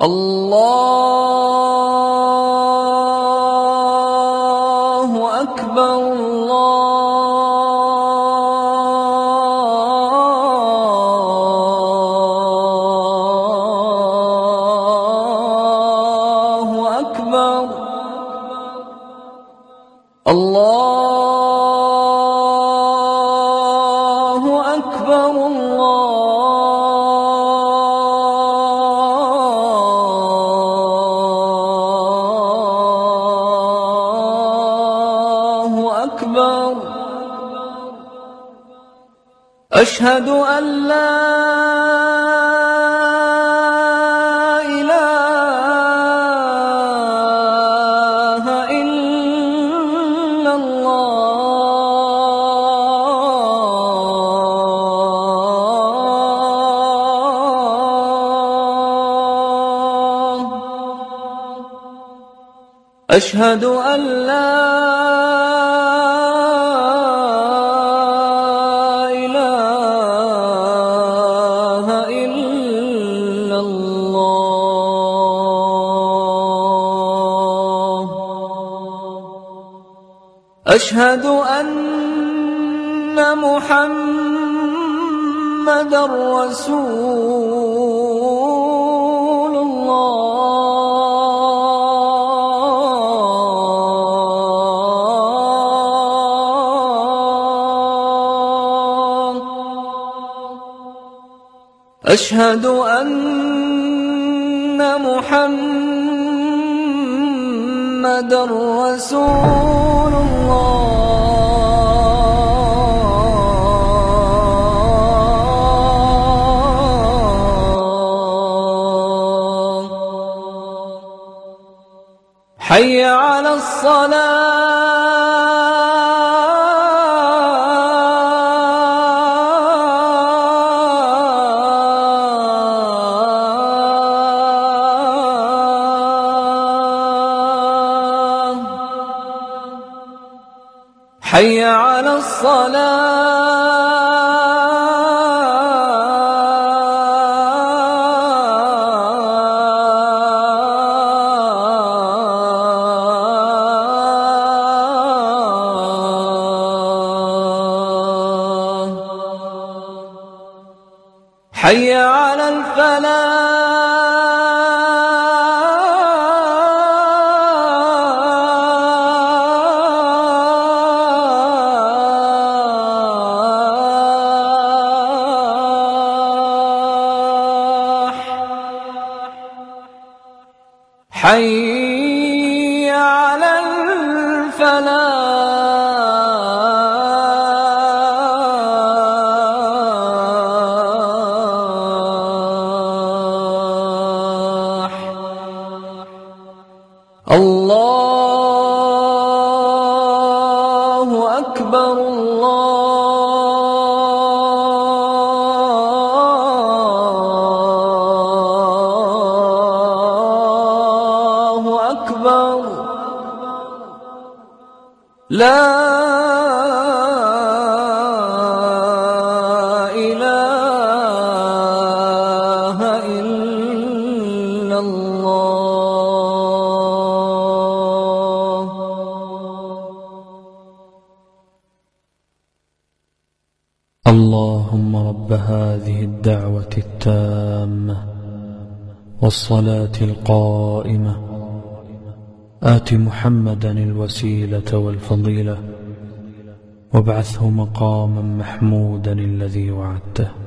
الله أكبر الله أكبر الله أكبر الله أكبر أشهد أن لا إله إلا الله أشهد أن لا إله إلا الله أشهد أن محمدًا رسول الله أشهد أن محمدًا رسول الله حي على الصلاة حي على الصلاة حي على الفلاح حي على الفلاح الله أكبر الله أكبر لا إله إلا الله اللهم رب هذه الدعوة التامة والصلاة القائمة آت محمدا الوسيلة والفضيلة وابعثه مقاما محمودا الذي وعدته